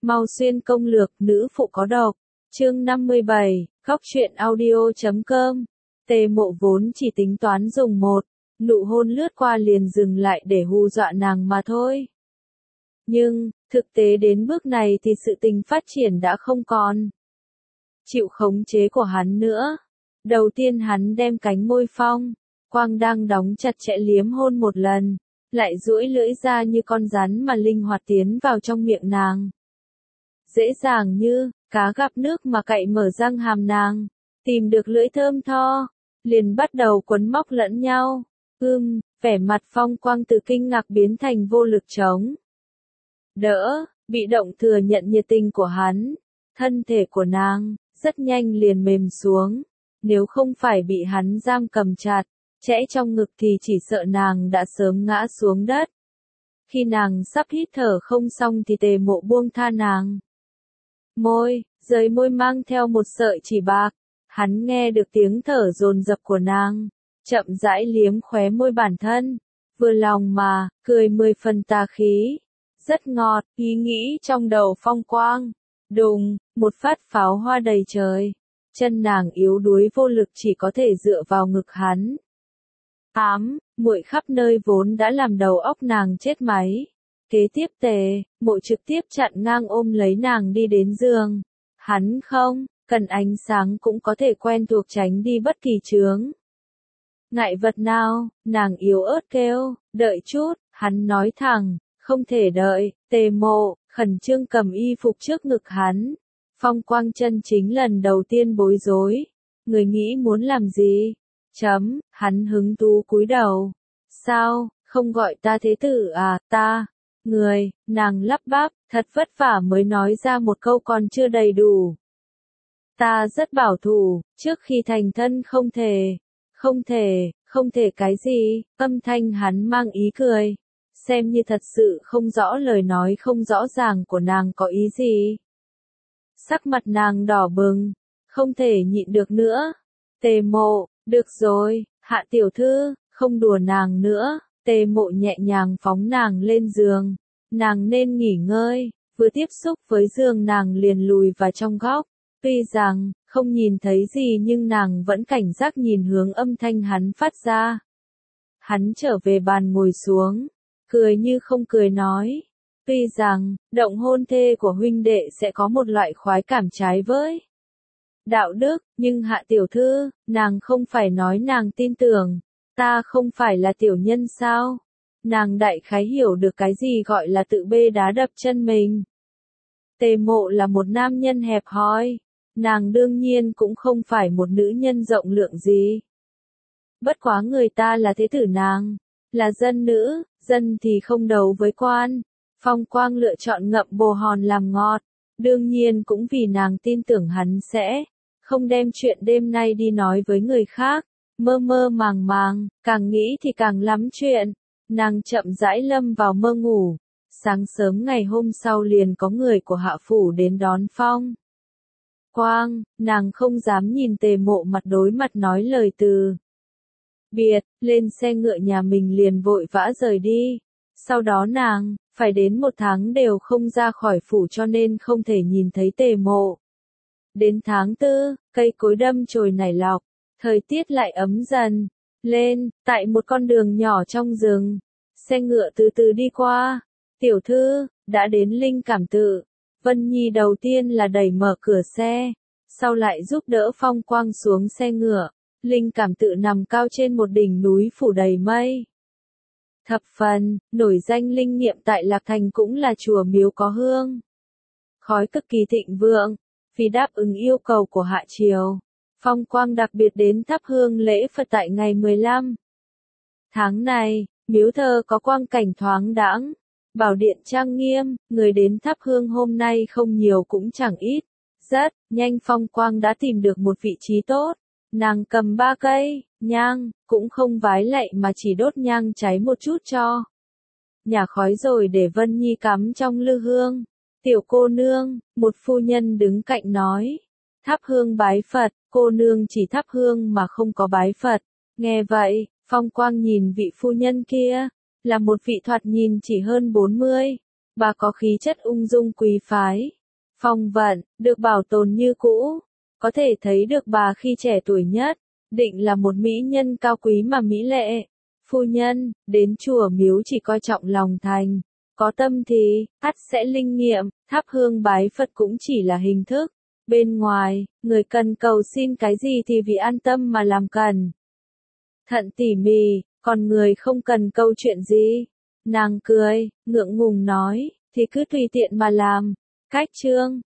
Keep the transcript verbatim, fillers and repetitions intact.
Mau xuyên công lược nữ phụ có độc. Chương năm mươi bảy, góc truyện audio chấm com. Tề Mộ vốn chỉ tính toán dùng một nụ hôn lướt qua liền dừng lại để hù dọa nàng mà thôi. Nhưng, thực tế đến bước này thì sự tình phát triển đã không còn chịu khống chế của hắn nữa. Đầu tiên hắn đem cánh môi Phong Quang đang đóng chặt chẽ liếm hôn một lần, lại duỗi lưỡi ra như con rắn mà linh hoạt tiến vào trong miệng nàng. Dễ dàng như cá gặp nước mà cạy mở răng hàm nàng, tìm được lưỡi thơm tho, liền bắt đầu quấn móc lẫn nhau. Ưm, vẻ mặt Phong Quang từ kinh ngạc biến thành vô lực chống đỡ, bị động thừa nhận nhiệt tình của hắn. Thân thể của nàng rất nhanh liền mềm xuống, nếu không phải bị hắn giam cầm chặt, chẽ trong ngực thì chỉ sợ nàng đã sớm ngã xuống đất. Khi nàng sắp hít thở không xong thì Tề Mộ buông tha nàng. Môi, dưới môi mang theo một sợi chỉ bạc, hắn nghe được tiếng thở dồn dập của nàng, chậm rãi liếm khóe môi bản thân, vừa lòng mà, cười mười phần tà khí. Rất ngọt, ý nghĩ trong đầu Phong Quang. Đùng, một phát pháo hoa đầy trời. Chân nàng yếu đuối vô lực chỉ có thể dựa vào ngực hắn. Ám, muội khắp nơi vốn đã làm đầu óc nàng chết máy. Kế tiếp Tề Mộ trực tiếp chặn ngang ôm lấy nàng đi đến giường. Hắn không cần ánh sáng cũng có thể quen thuộc tránh đi bất kỳ chướng ngại vật nào, nàng yếu ớt kêu, đợi chút, hắn nói thẳng, không thể đợi. Tề Mộ khẩn trương cầm y phục trước ngực hắn. Phong Quang chân chính lần đầu tiên bối rối. Người nghĩ muốn làm gì? Chấm, hắn hứng thú cúi đầu. Sao, không gọi ta thế tử à, ta? Người, nàng lắp bắp, thật vất vả mới nói ra một câu còn chưa đầy đủ. Ta rất bảo thủ, trước khi thành thân không thể. Không thể, không thể cái gì? Âm thanh hắn mang ý cười. Xem như thật sự không rõ lời nói không rõ ràng của nàng có ý gì. Sắc mặt nàng đỏ bừng, không thể nhịn được nữa. Tề Mộ, được rồi, Hạ tiểu thư, không đùa nàng nữa. Tề Mộ nhẹ nhàng phóng nàng lên giường. Nàng nên nghỉ ngơi, vừa tiếp xúc với giường nàng liền lùi vào trong góc. Tuy rằng, không nhìn thấy gì nhưng nàng vẫn cảnh giác nhìn hướng âm thanh hắn phát ra. Hắn trở về bàn ngồi xuống, cười như không cười nói. Tuy rằng, động hôn thê của huynh đệ sẽ có một loại khoái cảm trái với đạo đức, nhưng Hạ tiểu thư, nàng không phải nói nàng tin tưởng, ta không phải là tiểu nhân sao? Nàng đại khái hiểu được cái gì gọi là tự bê đá đập chân mình. Tề Mộ là một nam nhân hẹp hòi, nàng đương nhiên cũng không phải một nữ nhân rộng lượng gì. Bất quá người ta là thế tử nàng, là dân nữ, dân thì không đấu với quan. Phong Quang lựa chọn ngậm bồ hòn làm ngọt, đương nhiên cũng vì nàng tin tưởng hắn sẽ không đem chuyện đêm nay đi nói với người khác. Mơ mơ màng màng, càng nghĩ thì càng lắm chuyện. Nàng chậm rãi lâm vào mơ ngủ. Sáng sớm ngày hôm sau liền có người của Hạ phủ đến đón Phong Quang, nàng không dám nhìn Tề Mộ mặt đối mặt nói lời từ biệt, lên xe ngựa nhà mình liền vội vã rời đi. Sau đó nàng phải đến một tháng đều không ra khỏi phủ cho nên không thể nhìn thấy Tề Mộ. Đến tháng tư, cây cối đâm chồi nảy lọc, thời tiết lại ấm dần lên. Tại một con đường nhỏ trong rừng, xe ngựa từ từ đi qua. Tiểu thư, đã đến Linh Cảm Tự. Vân Nhi đầu tiên là đẩy mở cửa xe, sau lại giúp đỡ Phong Quang xuống xe ngựa. Linh Cảm Tự nằm cao trên một đỉnh núi phủ đầy mây. Thập phần, nổi danh linh nghiệm tại Lạc Thành cũng là chùa miếu có hương khói cực kỳ thịnh vượng. Vì đáp ứng yêu cầu của Hạ triều, Phong Quang đặc biệt đến thắp hương lễ Phật tại ngày mười lăm tháng này. Miếu thờ có quang cảnh thoáng đãng, bảo điện trang nghiêm, người đến thắp hương hôm nay không nhiều cũng chẳng ít. Rất nhanh Phong Quang đã tìm được một vị trí tốt. Nàng cầm ba cây nhang, cũng không vái lạy mà chỉ đốt nhang cháy một chút cho nhả khói rồi để Vân Nhi cắm trong lư hương. Tiểu cô nương, một phu nhân đứng cạnh nói. Thắp hương bái Phật, cô nương chỉ thắp hương mà không có bái Phật. Nghe vậy, Phong Quang nhìn vị phu nhân kia, là một vị thoạt nhìn chỉ hơn bốn mươi, Bà có khí chất ung dung quý phái, phong vận, được bảo tồn như cũ. Có thể thấy được bà khi trẻ tuổi nhất, định là một mỹ nhân cao quý mà mỹ lệ. Phu nhân, đến chùa miếu chỉ coi trọng lòng thành. Có tâm thì, ắt sẽ linh nghiệm, thắp hương bái Phật cũng chỉ là hình thức. Bên ngoài, người cần cầu xin cái gì thì vì an tâm mà làm cần. Thận tỉ mỉ, còn người không cần câu chuyện gì. Nàng cười, ngượng ngùng nói, thì cứ tùy tiện mà làm. Cách chương